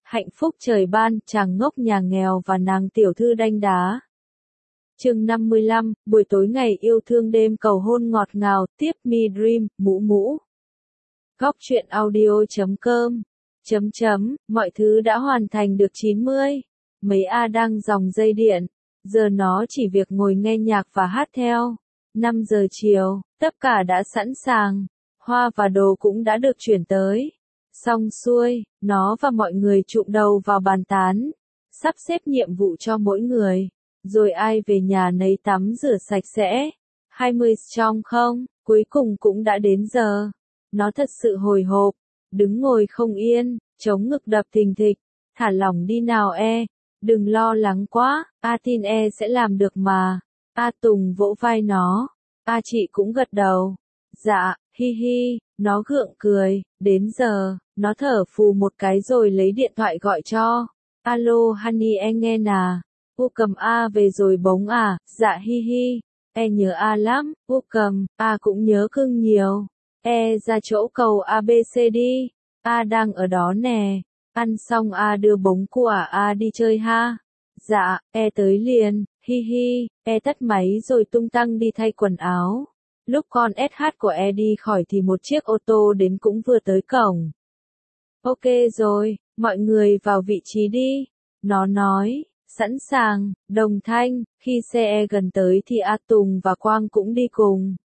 hạnh phúc trời ban, chàng ngốc nhà nghèo và nàng tiểu thư đanh đá. Chương 55, buổi tối ngày yêu thương đêm cầu hôn ngọt ngào, tiếp me dream, mũ mũ. Góc truyện audio.com mọi thứ đã hoàn thành được 90. Mấy A đang dòng dây điện, giờ nó chỉ việc ngồi nghe nhạc và hát theo. 5 giờ chiều, tất cả đã sẵn sàng, hoa và đồ cũng đã được chuyển tới. Xong xuôi, nó và mọi người chụm đầu vào bàn tán, sắp xếp nhiệm vụ cho mỗi người, rồi ai về nhà nấy tắm rửa sạch sẽ. 20 trong không, cuối cùng cũng đã đến giờ. Nó thật sự hồi hộp, đứng ngồi không yên, chống ngực đập thình thịch. Thả lỏng đi nào đừng lo lắng quá, A tin sẽ làm được mà. A Tùng vỗ vai nó, A chị cũng gật đầu. Dạ, hi hi, nó gượng cười, đến giờ, nó thở phù một cái rồi lấy điện thoại gọi cho. Alo honey nghe nà, U cầm A về rồi bóng à, dạ hi hi, nhớ A lắm, U cầm, A cũng nhớ cưng nhiều. Ra chỗ cầu ABC đi, A đang ở đó nè, ăn xong A đưa bóng của A đi chơi ha. Dạ, tới liền, hi hi, tắt máy rồi tung tăng đi thay quần áo. Lúc con SH của đi khỏi thì một chiếc ô tô đến cũng vừa tới cổng. Ok rồi, mọi người vào vị trí đi. Nó nói, sẵn sàng, đồng thanh, khi xe gần tới thì A Tùng và Quang cũng đi cùng.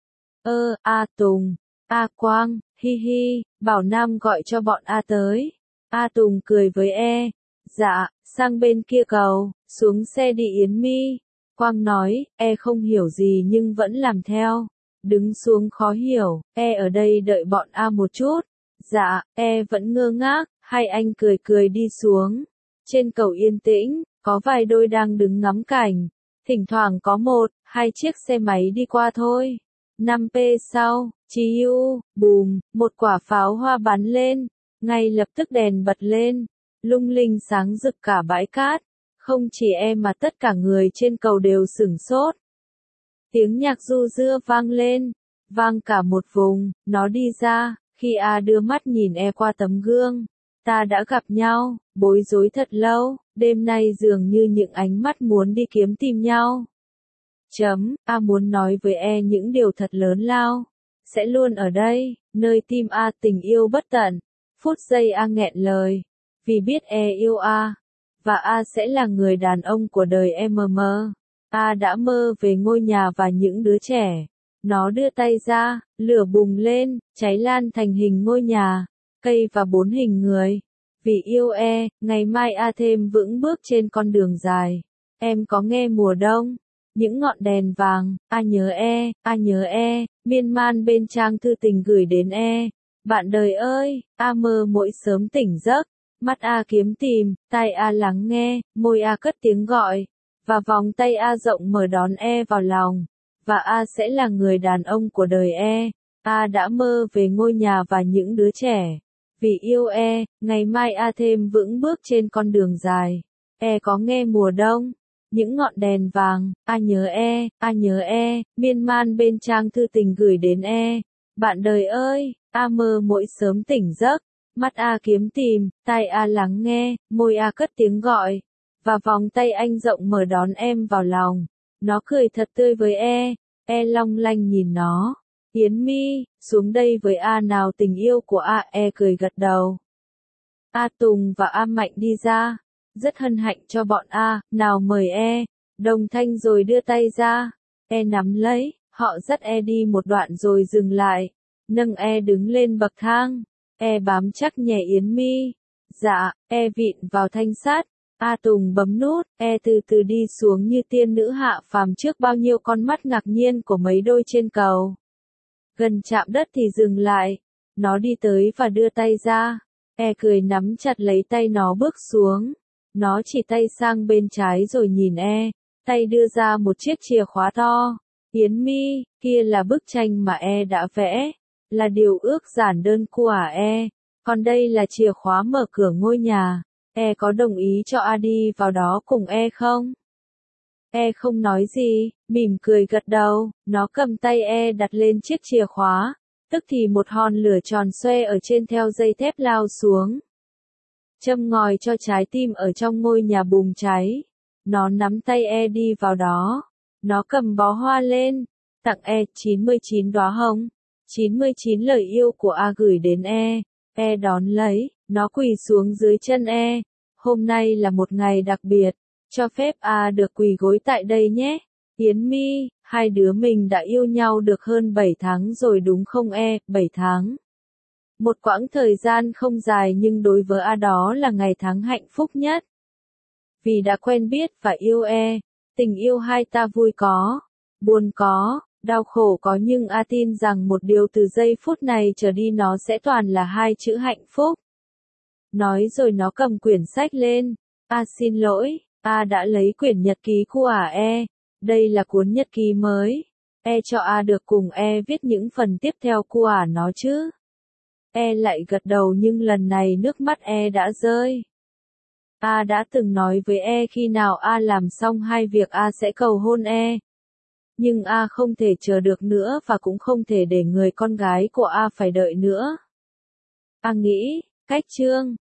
A Tùng, A Quang, hi hi, bảo Nam gọi cho bọn A tới. A Tùng cười với dạ, sang bên kia cầu, xuống xe đi Yến Mi. Quang nói, không hiểu gì nhưng vẫn làm theo. Đứng xuống khó hiểu, ở đây đợi bọn A một chút. Dạ, vẫn ngơ ngác, hai anh cười cười đi xuống. Trên cầu yên tĩnh, có vài đôi đang đứng ngắm cảnh. Thỉnh thoảng có một, hai chiếc xe máy đi qua thôi. 5p sau, bùm, một quả pháo hoa bắn lên. Ngay lập tức đèn bật lên, lung linh sáng rực cả bãi cát. Không chỉ mà tất cả người trên cầu đều sửng sốt. Tiếng nhạc du dưa vang lên, vang cả một vùng. Nó đi ra, khi A đưa mắt nhìn qua tấm gương. Ta đã gặp nhau, bối rối thật lâu, đêm nay dường như những ánh mắt muốn đi kiếm tìm nhau. A muốn nói với những điều thật lớn lao. Sẽ luôn ở đây, nơi tim A tình yêu bất tận. Phút giây A nghẹn lời, vì biết yêu A, và A sẽ là người đàn ông của đời A đã mơ về ngôi nhà và những đứa trẻ. Nó đưa tay ra, lửa bùng lên, cháy lan thành hình ngôi nhà, cây và 4 hình người. Vì yêu ngày mai A thêm vững bước trên con đường dài. Em có nghe mùa đông, những ngọn đèn vàng, A nhớ miên man bên trang thư tình gửi đến Bạn đời ơi, A mơ mỗi sớm tỉnh giấc, mắt A kiếm tìm, tai A lắng nghe, môi A cất tiếng gọi, và vòng tay A rộng mở đón vào lòng, và A sẽ là người đàn ông của đời A đã mơ về ngôi nhà và những đứa trẻ. Vì yêu ngày mai A thêm vững bước trên con đường dài. Có nghe mùa đông, những ngọn đèn vàng, A nhớ miên man bên trang thư tình gửi đến Bạn đời ơi, A mơ mỗi sớm tỉnh giấc, mắt A kiếm tìm, tai A lắng nghe, môi A cất tiếng gọi, và vòng tay anh rộng mở đón em vào lòng. Nó cười thật tươi với long lanh nhìn nó. Yến Mi, xuống đây với A nào tình yêu của A. Cười gật đầu. A Tùng và A Mạnh đi ra, rất hân hạnh cho bọn A, nào mời đồng thanh rồi đưa tay ra. Nắm lấy, họ dắt đi một đoạn rồi dừng lại, nâng đứng lên bậc thang. Bám chắc nhẹ Yến Mi. Dạ, vịn vào thanh sát. A Tùng bấm nút, từ từ đi xuống như tiên nữ hạ phàm trước bao nhiêu con mắt ngạc nhiên của mấy đôi trên cầu. Gần chạm đất thì dừng lại. Nó đi tới và đưa tay ra. Cười nắm chặt lấy tay nó bước xuống. Nó chỉ tay sang bên trái rồi nhìn tay đưa ra một chiếc chìa khóa to. Yến Mi, kia là bức tranh mà đã vẽ, là điều ước giản đơn của còn đây là chìa khóa mở cửa ngôi nhà. Có đồng ý cho A đi vào đó cùng không? Không nói gì, mỉm cười gật đầu. Nó cầm tay đặt lên chiếc chìa khóa, tức thì một hòn lửa tròn xoe ở trên theo dây thép lao xuống. châm ngòi cho trái tim ở trong ngôi nhà bùng cháy. Nó nắm tay E đi vào đó. Nó cầm bó hoa lên, tặng E 99 đóa hồng. 99 lời yêu của A gửi đến E. E đón lấy, nó quỳ xuống dưới chân E. Hôm nay là một ngày đặc biệt, cho phép A được quỳ gối tại đây nhé. Yến Mi, hai đứa mình đã yêu nhau được hơn 7 tháng rồi đúng không E? 7 tháng. Một quãng thời gian không dài nhưng đối với A đó là ngày tháng hạnh phúc nhất. Vì đã quen biết và yêu E, tình yêu hai ta vui có, buồn có, đau khổ có nhưng A tin rằng một điều từ giây phút này trở đi nó sẽ toàn là hai chữ hạnh phúc. Nói rồi nó cầm quyển sách lên. A xin lỗi, A đã lấy quyển nhật ký của E. Đây là cuốn nhật ký mới. E cho A được cùng E viết những phần tiếp theo của nó chứ. E lại gật đầu nhưng lần này nước mắt E đã rơi. A đã từng nói với E khi nào A làm xong hai việc A sẽ cầu hôn E. Nhưng A không thể chờ được nữa và cũng không thể để người con gái của A phải đợi nữa. A nghĩ, cách chương